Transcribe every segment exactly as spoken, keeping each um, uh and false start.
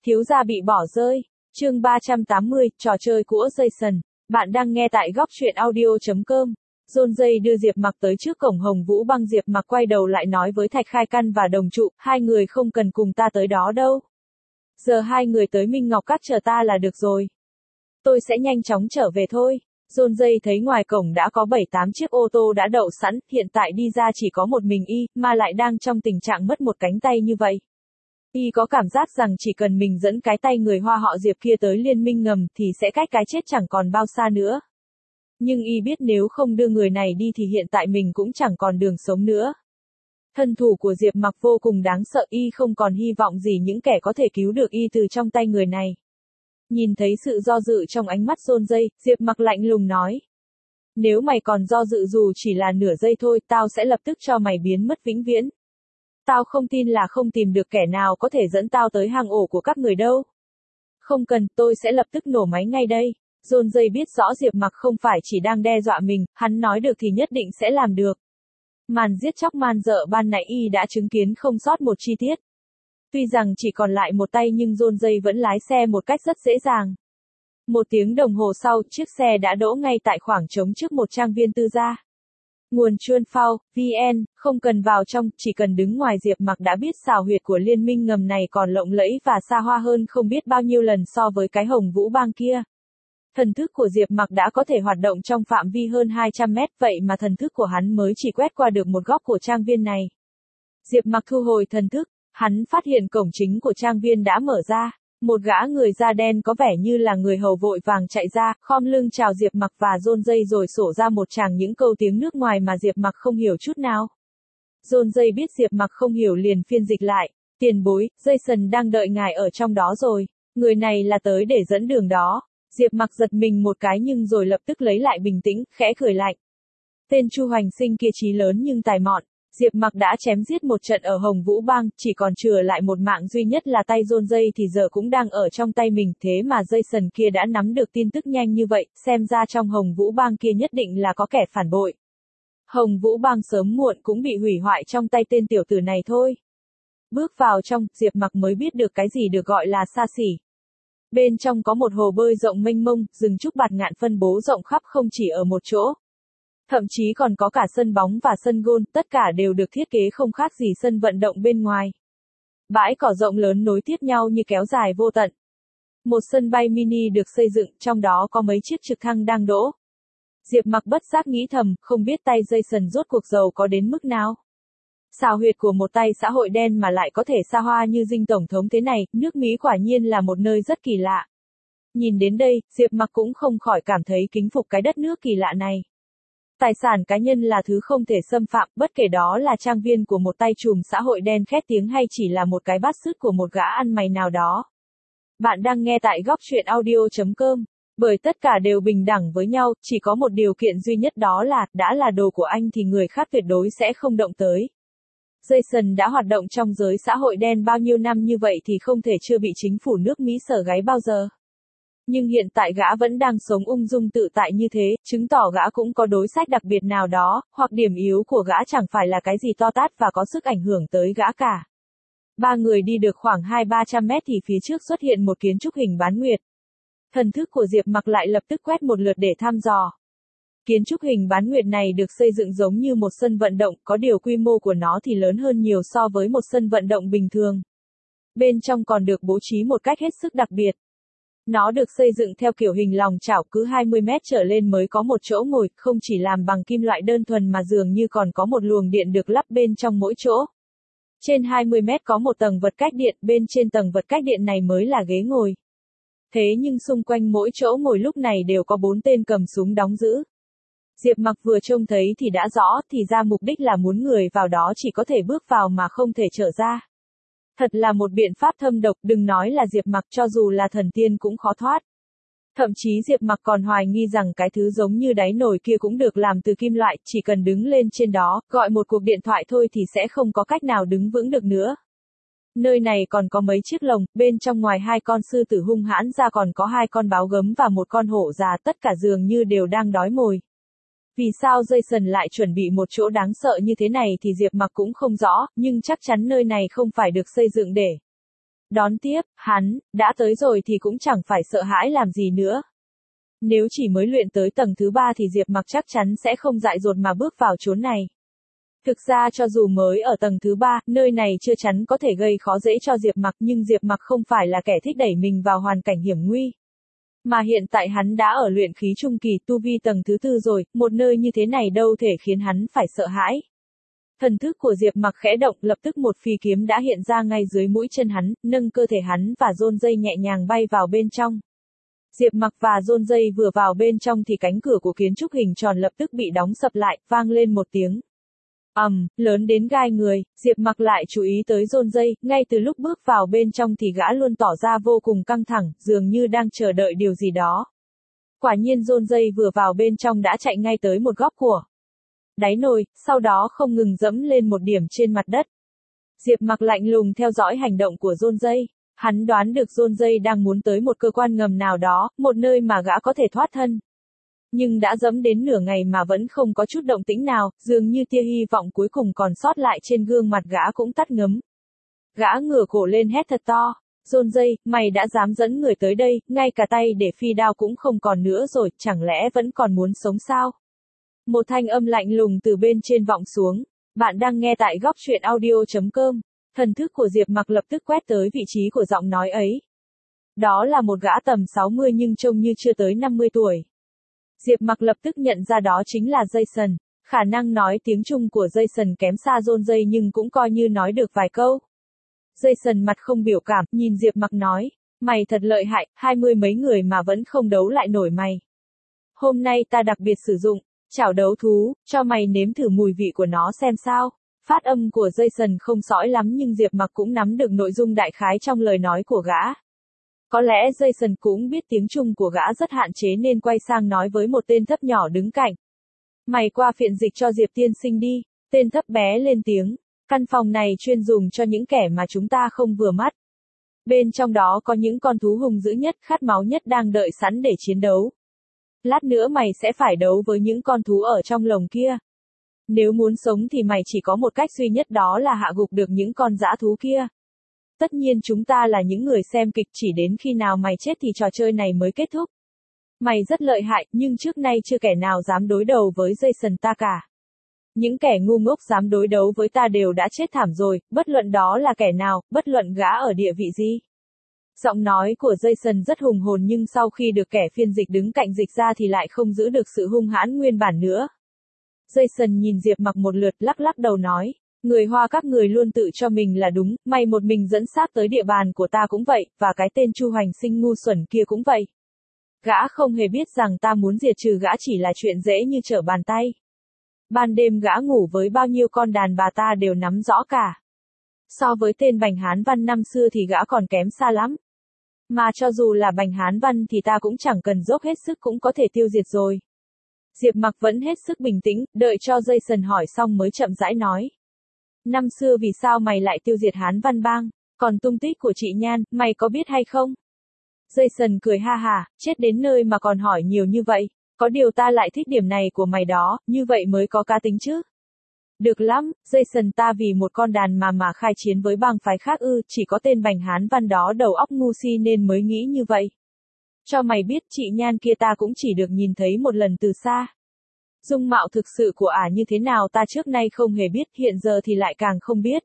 Thiếu gia bị bỏ rơi. Chương ba trăm tám mươi, trò chơi của Jason. Bạn đang nghe tại góc truyện audio chấm com. John Jay đưa Diệp Mặc tới trước cổng Hồng Vũ Bang. Diệp Mặc quay đầu lại nói với Thạch Khai Căn và Đồng Trụ, hai người không cần cùng ta tới đó đâu. Giờ hai người tới Minh Ngọc Các chờ ta là được rồi. Tôi sẽ nhanh chóng trở về thôi. John Jay thấy ngoài cổng đã có bảy tám chiếc ô tô đã đậu sẵn, hiện tại đi ra chỉ có một mình y, mà lại đang trong tình trạng mất một cánh tay như vậy. Y có cảm giác rằng chỉ cần mình dẫn cái tay người Hoa họ Diệp kia tới liên minh ngầm thì sẽ cách cái chết chẳng còn bao xa nữa. Nhưng y biết nếu không đưa người này đi thì hiện tại mình cũng chẳng còn đường sống nữa. Thân thủ của Diệp Mặc vô cùng đáng sợ, y không còn hy vọng gì những kẻ có thể cứu được y từ trong tay người này. Nhìn thấy sự do dự trong ánh mắt John Jay, Diệp Mặc lạnh lùng nói. Nếu mày còn do dự dù chỉ là nửa giây thôi, tao sẽ lập tức cho mày biến mất vĩnh viễn. Tao không tin là không tìm được kẻ nào có thể dẫn tao tới hang ổ của các người đâu. Không cần, tôi sẽ lập tức nổ máy ngay đây. John Jay biết rõ Diệp Mặc không phải chỉ đang đe dọa mình, hắn nói được thì nhất định sẽ làm được. Màn giết chóc man dợ ban nãy y đã chứng kiến không sót một chi tiết. Tuy rằng chỉ còn lại một tay nhưng John Jay vẫn lái xe một cách rất dễ dàng. Một tiếng đồng hồ sau, chiếc xe đã đỗ ngay tại khoảng trống trước một trang viên tư gia. Nguồn Chuan Phao, vn, không cần vào trong, chỉ cần đứng ngoài. Diệp Mặc đã biết xào huyệt của liên minh ngầm này còn lộng lẫy và xa hoa hơn không biết bao nhiêu lần so với cái Hồng Vũ Bang kia. Thần thức của Diệp Mặc đã có thể hoạt động trong phạm vi hơn hai trăm mét, vậy mà thần thức của hắn mới chỉ quét qua được một góc của trang viên này. Diệp Mặc thu hồi thần thức, hắn phát hiện cổng chính của trang viên đã mở ra. Một gã người da đen có vẻ như là người hầu vội vàng chạy ra, khom lưng chào Diệp Mặc và John Jay rồi sổ ra một tràng những câu tiếng nước ngoài mà Diệp Mặc không hiểu chút nào. John Jay biết Diệp Mặc không hiểu liền phiên dịch lại. Tiền bối, Jason đang đợi ngài ở trong đó rồi. Người này là tới để dẫn đường đó. Diệp Mặc giật mình một cái nhưng rồi lập tức lấy lại bình tĩnh, khẽ cười lạnh. Tên Chu Hoành Sinh kia trí lớn nhưng tài mọn. Diệp Mặc đã chém giết một trận ở Hồng Vũ Bang, chỉ còn chừa lại một mạng duy nhất là tay John Jay thì giờ cũng đang ở trong tay mình, thế mà Jason kia đã nắm được tin tức nhanh như vậy, xem ra trong Hồng Vũ Bang kia nhất định là có kẻ phản bội. Hồng Vũ Bang sớm muộn cũng bị hủy hoại trong tay tên tiểu tử này thôi. Bước vào trong, Diệp Mặc mới biết được cái gì được gọi là xa xỉ. Bên trong có một hồ bơi rộng mênh mông, rừng trúc bạt ngạn phân bố rộng khắp không chỉ ở một chỗ. Thậm chí còn có cả sân bóng và sân golf, tất cả đều được thiết kế không khác gì sân vận động bên ngoài. Bãi cỏ rộng lớn nối tiếp nhau như kéo dài vô tận. Một sân bay mini được xây dựng, trong đó có mấy chiếc trực thăng đang đỗ. Diệp Mặc bất giác nghĩ thầm, không biết tay Jason rốt cuộc giàu có đến mức nào. Xào huyệt của một tay xã hội đen mà lại có thể xa hoa như dinh tổng thống thế này, nước Mỹ quả nhiên là một nơi rất kỳ lạ. Nhìn đến đây, Diệp Mặc cũng không khỏi cảm thấy kính phục cái đất nước kỳ lạ này. Tài sản cá nhân là thứ không thể xâm phạm, bất kể đó là trang viên của một tay trùm xã hội đen khét tiếng hay chỉ là một cái bát sứt của một gã ăn mày nào đó. Bạn đang nghe tại góc truyện audio chấm com. Bởi tất cả đều bình đẳng với nhau, chỉ có một điều kiện duy nhất đó là, đã là đồ của anh thì người khác tuyệt đối sẽ không động tới. Jason đã hoạt động trong giới xã hội đen bao nhiêu năm như vậy thì không thể chưa bị chính phủ nước Mỹ sờ gáy bao giờ. Nhưng hiện tại gã vẫn đang sống ung dung tự tại như thế, chứng tỏ gã cũng có đối sách đặc biệt nào đó, hoặc điểm yếu của gã chẳng phải là cái gì to tát và có sức ảnh hưởng tới gã cả. Ba người đi được khoảng hai ba trăm mét thì phía trước xuất hiện một kiến trúc hình bán nguyệt. Thần thức của Diệp Mặc lại lập tức quét một lượt để thăm dò. Kiến trúc hình bán nguyệt này được xây dựng giống như một sân vận động, có điều quy mô của nó thì lớn hơn nhiều so với một sân vận động bình thường. Bên trong còn được bố trí một cách hết sức đặc biệt. Nó được xây dựng theo kiểu hình lòng chảo, cứ hai mươi mét trở lên mới có một chỗ ngồi, không chỉ làm bằng kim loại đơn thuần mà dường như còn có một luồng điện được lắp bên trong mỗi chỗ. Trên hai mươi mét có một tầng vật cách điện, bên trên tầng vật cách điện này mới là ghế ngồi. Thế nhưng xung quanh mỗi chỗ ngồi lúc này đều có bốn tên cầm súng đóng giữ. Diệp Mặc vừa trông thấy thì đã rõ, thì ra mục đích là muốn người vào đó chỉ có thể bước vào mà không thể trở ra. Thật là một biện pháp thâm độc, đừng nói là Diệp Mặc, cho dù là thần tiên cũng khó thoát. Thậm chí Diệp Mặc còn hoài nghi rằng cái thứ giống như đáy nồi kia cũng được làm từ kim loại, chỉ cần đứng lên trên đó, gọi một cuộc điện thoại thôi thì sẽ không có cách nào đứng vững được nữa. Nơi này còn có mấy chiếc lồng, bên trong ngoài hai con sư tử hung hãn ra còn có hai con báo gấm và một con hổ già, tất cả dường như đều đang đói mồi. Vì sao Jason lại chuẩn bị một chỗ đáng sợ như thế này thì Diệp Mặc cũng không rõ, nhưng chắc chắn nơi này không phải được xây dựng để Đón tiếp, hắn, đã tới rồi thì cũng chẳng phải sợ hãi làm gì nữa. Nếu chỉ mới luyện tới tầng thứ ba thì Diệp Mặc chắc chắn sẽ không dại dột mà bước vào chốn này. Thực ra cho dù mới ở tầng thứ ba, nơi này chưa chắn có thể gây khó dễ cho Diệp Mặc, nhưng Diệp Mặc không phải là kẻ thích đẩy mình vào hoàn cảnh hiểm nguy. Mà hiện tại hắn đã ở luyện khí trung kỳ, tu vi tầng thứ tư rồi, một nơi như thế này đâu thể khiến hắn phải sợ hãi. Thần thức của Diệp Mặc khẽ động, lập tức một phi kiếm đã hiện ra ngay dưới mũi chân hắn, nâng cơ thể hắn và rôn dây nhẹ nhàng bay vào bên trong. Diệp Mặc và rôn dây vừa vào bên trong thì cánh cửa của kiến trúc hình tròn lập tức bị đóng sập lại, vang lên một tiếng ầm, um, lớn đến gai người. Diệp Mặc lại chú ý tới rôn dây, ngay từ lúc bước vào bên trong thì gã luôn tỏ ra vô cùng căng thẳng, dường như đang chờ đợi điều gì đó. Quả nhiên rôn dây vừa vào bên trong đã chạy ngay tới một góc của đáy nồi, sau đó không ngừng dẫm lên một điểm trên mặt đất. Diệp Mặc lạnh lùng theo dõi hành động của rôn dây. Hắn đoán được rôn dây đang muốn tới một cơ quan ngầm nào đó, một nơi mà gã có thể thoát thân. Nhưng đã dẫm đến nửa ngày mà vẫn không có chút động tĩnh nào, dường như tia hy vọng cuối cùng còn sót lại trên gương mặt gã cũng tắt ngấm. Gã ngửa cổ lên hét thật to. Rôn dây, mày đã dám dẫn người tới đây, ngay cả tay để phi đao cũng không còn nữa rồi, chẳng lẽ vẫn còn muốn sống sao? Một thanh âm lạnh lùng từ bên trên vọng xuống. Bạn đang nghe tại góc truyện audio chấm com. Thần thức của Diệp Mặc lập tức quét tới vị trí của giọng nói ấy. Đó là một gã tầm sáu mươi nhưng trông như chưa tới năm mươi tuổi. Diệp Mặc lập tức nhận ra đó chính là Jason. Khả năng nói tiếng Trung của Jason kém xa rôn dây nhưng cũng coi như nói được vài câu. Jason mặt không biểu cảm, nhìn Diệp Mặc nói, mày thật lợi hại, hai mươi mấy người mà vẫn không đấu lại nổi mày. Hôm nay ta đặc biệt sử dụng chảo đấu thú, cho mày nếm thử mùi vị của nó xem sao. Phát âm của Jason không sõi lắm nhưng Diệp Mặc cũng nắm được nội dung đại khái trong lời nói của gã. Có lẽ Jason cũng biết tiếng Trung của gã rất hạn chế nên quay sang nói với một tên thấp nhỏ đứng cạnh. Mày qua phiện dịch cho Diệp tiên sinh đi, tên thấp bé lên tiếng. Căn phòng này chuyên dùng cho những kẻ mà chúng ta không vừa mắt. Bên trong đó có những con thú hung dữ nhất, khát máu nhất đang đợi sẵn để chiến đấu. Lát nữa mày sẽ phải đấu với những con thú ở trong lồng kia. Nếu muốn sống thì mày chỉ có một cách duy nhất, đó là hạ gục được những con dã thú kia. Tất nhiên chúng ta là những người xem kịch, chỉ đến khi nào mày chết thì trò chơi này mới kết thúc. Mày rất lợi hại, nhưng trước nay chưa kẻ nào dám đối đầu với Jason ta cả. Những kẻ ngu ngốc dám đối đấu với ta đều đã chết thảm rồi, bất luận đó là kẻ nào, bất luận gã ở địa vị gì. Giọng nói của Jason rất hùng hồn nhưng sau khi được kẻ phiên dịch đứng cạnh dịch ra thì lại không giữ được sự hung hãn nguyên bản nữa. Jason nhìn Diệp Mặc một lượt, lắc lắc đầu nói, người Hoa các người luôn tự cho mình là đúng, mày một mình dẫn xác tới địa bàn của ta cũng vậy, và cái tên Chu Hoành Sinh ngu xuẩn kia cũng vậy. Gã không hề biết rằng ta muốn diệt trừ gã chỉ là chuyện dễ như trở bàn tay. Ban đêm gã ngủ với bao nhiêu con đàn bà ta đều nắm rõ cả. So với tên Bành Hán Văn năm xưa thì gã còn kém xa lắm. Mà cho dù là Bành Hán Văn thì ta cũng chẳng cần dốc hết sức cũng có thể tiêu diệt rồi. Diệp Mặc vẫn hết sức bình tĩnh, đợi cho Jason hỏi xong mới chậm rãi nói. Năm xưa vì sao mày lại tiêu diệt Hán Văn Bang, còn tung tích của chị Nhan, mày có biết hay không? Jason cười ha hà, chết đến nơi mà còn hỏi nhiều như vậy, có điều ta lại thích điểm này của mày đó, như vậy mới có cá tính chứ. Được lắm, Jason, ta vì một con đàn mà mà khai chiến với bang phái khác ư, chỉ có tên Bành Hán Văn đó đầu óc ngu si nên mới nghĩ như vậy. Cho mày biết chị Nhan kia ta cũng chỉ được nhìn thấy một lần từ xa. Dung mạo thực sự của ả như thế nào ta trước nay không hề biết, hiện giờ thì lại càng không biết.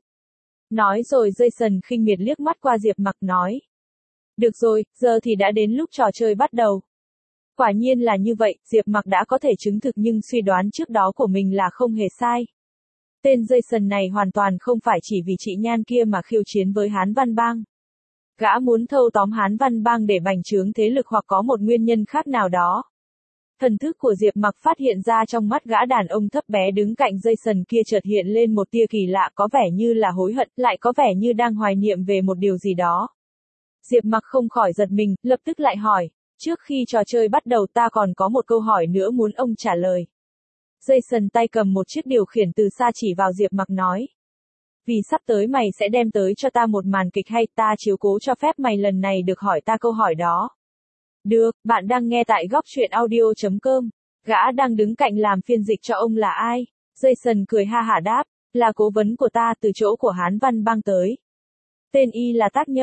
Nói rồi Jason khinh miệt liếc mắt qua Diệp Mặc nói. Được rồi, giờ thì đã đến lúc trò chơi bắt đầu. Quả nhiên là như vậy, Diệp Mặc đã có thể chứng thực nhưng suy đoán trước đó của mình là không hề sai. Tên Jason này hoàn toàn không phải chỉ vì chị Nhan kia mà khiêu chiến với Hán Văn Bang. Gã muốn thâu tóm Hán Văn Bang để bành trướng thế lực hoặc có một nguyên nhân khác nào đó. Thần thức của Diệp Mặc phát hiện ra trong mắt gã đàn ông thấp bé đứng cạnh Jason kia chợt hiện lên một tia kỳ lạ, có vẻ như là hối hận, lại có vẻ như đang hoài niệm về một điều gì đó. Diệp Mặc không khỏi giật mình, lập tức lại hỏi, trước khi trò chơi bắt đầu ta còn có một câu hỏi nữa muốn ông trả lời. Jason tay cầm một chiếc điều khiển từ xa chỉ vào Diệp Mặc nói. Vì sắp tới mày sẽ đem tới cho ta một màn kịch hay, ta chiếu cố cho phép mày lần này được hỏi ta câu hỏi đó. Được, bạn đang nghe tại góc truyện audio chấm com. Gã đang đứng cạnh làm phiên dịch cho ông là ai? Jason cười ha hả đáp, là cố vấn của ta từ chỗ của Hán Văn Bang tới. Tên y là Tác Nhâm.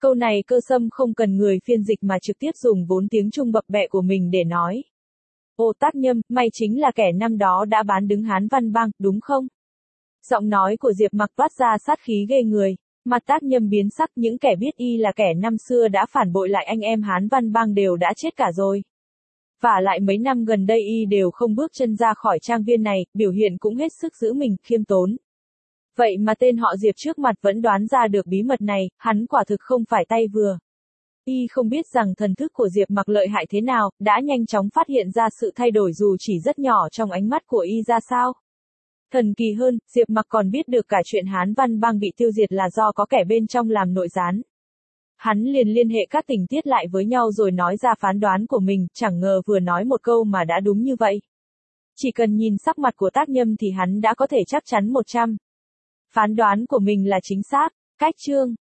Câu này Cơ Sâm không cần người phiên dịch mà trực tiếp dùng vốn tiếng Trung bập bẹ của mình để nói. Ồ Tác Nhâm, mày chính là kẻ năm đó đã bán đứng Hán Văn Bang, đúng không? Giọng nói của Diệp Mặc toát ra sát khí ghê người. Mặt Tác Nhâm biến sắc, những kẻ biết y là kẻ năm xưa đã phản bội lại anh em Hán Văn Bang đều đã chết cả rồi. Và lại mấy năm gần đây y đều không bước chân ra khỏi trang viên này, biểu hiện cũng hết sức giữ mình, khiêm tốn. Vậy mà tên họ Diệp trước mặt vẫn đoán ra được bí mật này, hắn quả thực không phải tay vừa. Y không biết rằng thần thức của Diệp Mặc lợi hại thế nào, đã nhanh chóng phát hiện ra sự thay đổi dù chỉ rất nhỏ trong ánh mắt của y ra sao. Thần kỳ hơn, Diệp Mặc còn biết được cả chuyện Hán Văn Bang bị tiêu diệt là do có kẻ bên trong làm nội gián. Hắn liền liên hệ các tình tiết lại với nhau rồi nói ra phán đoán của mình, chẳng ngờ vừa nói một câu mà đã đúng như vậy. Chỉ cần nhìn sắc mặt của Tác Nhâm thì hắn đã có thể chắc chắn một trăm. Phán đoán của mình là chính xác. Cách chương